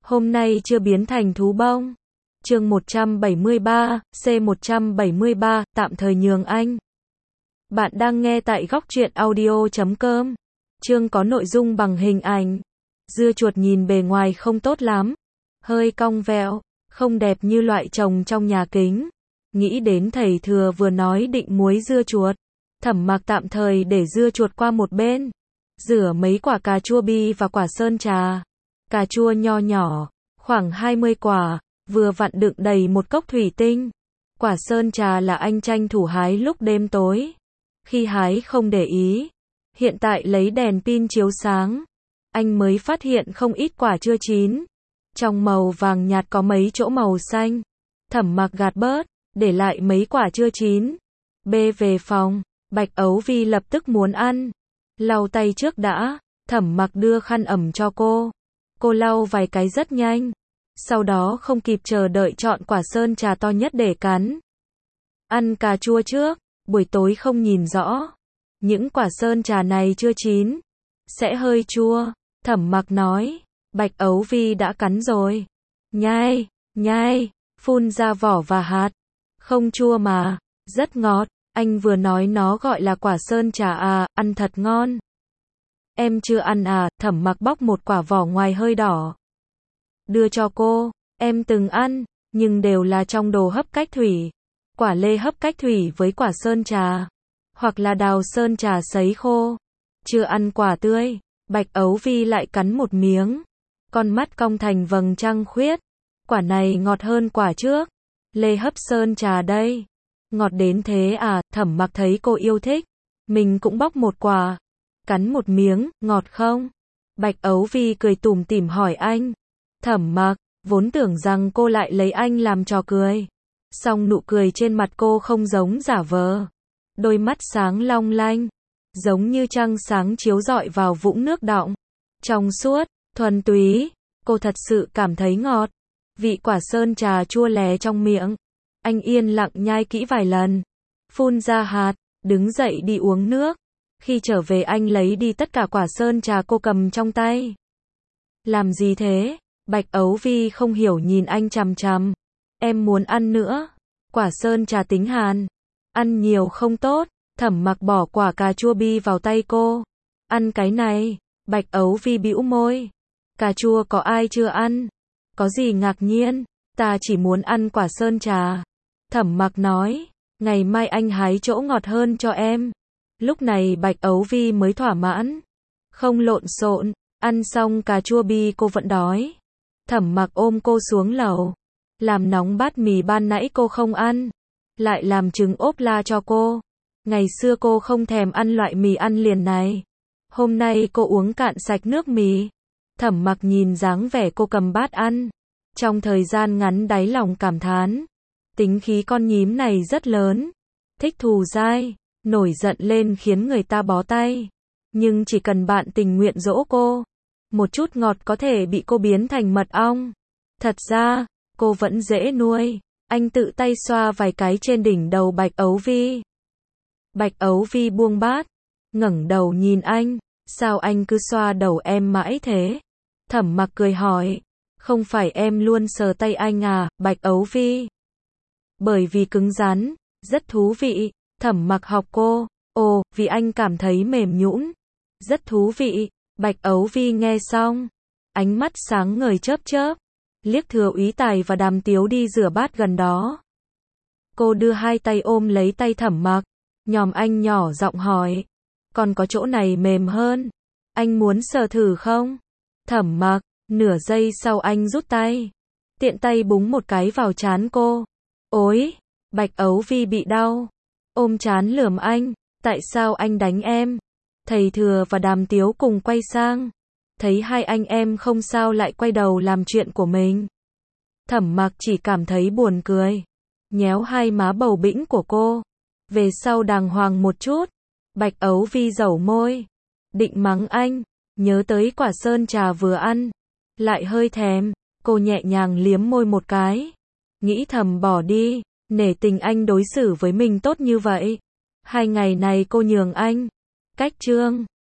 hôm nay chưa biến thành thú bông. Chương 173, C173, tạm thời nhường anh. Bạn đang nghe tại góc truyện audio.com. Chương có nội dung bằng hình ảnh. Dưa chuột nhìn bề ngoài không tốt lắm, hơi cong vẹo, không đẹp như loại trồng trong nhà kính. Nghĩ đến thầy thừa vừa nói định muối dưa chuột, Thẩm Mặc tạm thời để dưa chuột qua một bên, rửa mấy quả cà chua bi và quả sơn trà. Cà chua nho nhỏ, khoảng 20 quả, vừa vặn đựng đầy một cốc thủy tinh. Quả sơn trà là anh tranh thủ hái lúc đêm tối, khi hái không để ý, hiện tại lấy đèn pin chiếu sáng, anh mới phát hiện không ít quả chưa chín. Trong màu vàng nhạt có mấy chỗ màu xanh. Thẩm Mặc gạt bớt, để lại mấy quả chưa chín. Bê về phòng, Bạch Ấu Vi lập tức muốn ăn. Lau tay trước đã, Thẩm Mặc đưa khăn ẩm cho cô. Cô lau vài cái rất nhanh, sau đó không kịp chờ đợi chọn quả sơn trà to nhất để cắn. Ăn cà chua trước, buổi tối không nhìn rõ. Những quả sơn trà này chưa chín, sẽ hơi chua, Thẩm Mặc nói. Bạch Ấu Vi đã cắn rồi. Nhai, nhai, phun ra vỏ và hạt. Không chua mà, rất ngọt. Anh vừa nói nó gọi là quả sơn trà à, ăn thật ngon. Em chưa ăn à, Thẩm Mặc bóc một quả vỏ ngoài hơi đỏ. Đưa cho cô, em từng ăn, nhưng đều là trong đồ hấp cách thủy. Quả lê hấp cách thủy với quả sơn trà, hoặc là đào sơn trà sấy khô. Chưa ăn quả tươi. Bạch Ấu Vi lại cắn một miếng. Con mắt cong thành vầng trăng khuyết. Quả này ngọt hơn quả trước. Lê hấp sơn trà đây. Ngọt đến thế à, Thẩm Mặc thấy cô yêu thích. Mình cũng bóc một quả. Cắn một miếng, ngọt không? Bạch Ấu Vi cười tủm tỉm hỏi anh. Thẩm Mặc, vốn tưởng rằng cô lại lấy anh làm trò cười. Song nụ cười trên mặt cô không giống giả vờ. Đôi mắt sáng long lanh, giống như trăng sáng chiếu rọi vào vũng nước đọng. Trong suốt, thuần túy, cô thật sự cảm thấy ngọt. Vị quả sơn trà chua lè trong miệng. Anh yên lặng nhai kỹ vài lần, phun ra hạt, đứng dậy đi uống nước. Khi trở về anh lấy đi tất cả quả sơn trà cô cầm trong tay. Làm gì thế? Bạch Ấu Vi không hiểu nhìn anh chằm chằm. Em muốn ăn nữa. Quả sơn trà tính hàn, ăn nhiều không tốt. Thẩm Mặc bỏ quả cà chua bi vào tay cô. Ăn cái này. Bạch Ấu Vi bĩu môi. Cà chua có ai chưa ăn? Có gì ngạc nhiên, ta chỉ muốn ăn quả sơn trà. Thẩm Mặc nói, ngày mai anh hái chỗ ngọt hơn cho em. Lúc này Bạch Ấu Vi mới thỏa mãn. Không lộn xộn, ăn xong cà chua bi cô vẫn đói. Thẩm Mặc ôm cô xuống lầu, làm nóng bát mì ban nãy cô không ăn, lại làm trứng ốp la cho cô. Ngày xưa cô không thèm ăn loại mì ăn liền này. Hôm nay cô uống cạn sạch nước mì. Thẩm Mặc nhìn dáng vẻ cô cầm bát ăn, trong thời gian ngắn đáy lòng cảm thán. Tính khí con nhím này rất lớn, thích thù dai, nổi giận lên khiến người ta bó tay. Nhưng chỉ cần bạn tình nguyện dỗ cô, một chút ngọt có thể bị cô biến thành mật ong. Thật ra, cô vẫn dễ nuôi. Anh tự tay xoa vài cái trên đỉnh đầu Bạch Ấu Vi. Bạch Ấu Vi buông bát, ngẩng đầu nhìn anh. Sao anh cứ xoa đầu em mãi thế? Thẩm Mặc cười hỏi. Không phải em luôn sờ tay anh à, Bạch Ấu Vi? Bởi vì cứng rắn, rất thú vị. Thẩm Mặc học cô. Ồ, vì anh cảm thấy mềm nhũn. Rất thú vị. Bạch Ấu Vi nghe xong, ánh mắt sáng ngời chớp chớp, liếc Thừa Úy Tài và Đàm Tiếu đi rửa bát gần đó. Cô đưa hai tay ôm lấy tay Thẩm Mặc, nhòm anh nhỏ giọng hỏi, còn có chỗ này mềm hơn, anh muốn sờ thử không? Thẩm Mặc, nửa giây sau anh rút tay, tiện tay búng một cái vào trán cô. Ối, Bạch Ấu Vi bị đau, ôm trán lườm anh, tại sao anh đánh em? Thầy Thừa và Đàm Tiếu cùng quay sang, thấy hai anh em không sao lại quay đầu làm chuyện của mình. Thẩm Mặc chỉ cảm thấy buồn cười, nhéo hai má bầu bĩnh của cô. Về sau đàng hoàng một chút. Bạch Ấu Vi dẩu môi, định mắng anh, nhớ tới quả sơn trà vừa ăn, lại hơi thèm, cô nhẹ nhàng liếm môi một cái, nghĩ thầm bỏ đi, nể tình anh đối xử với mình tốt như vậy. 2 ngày này cô nhường anh. Cách chương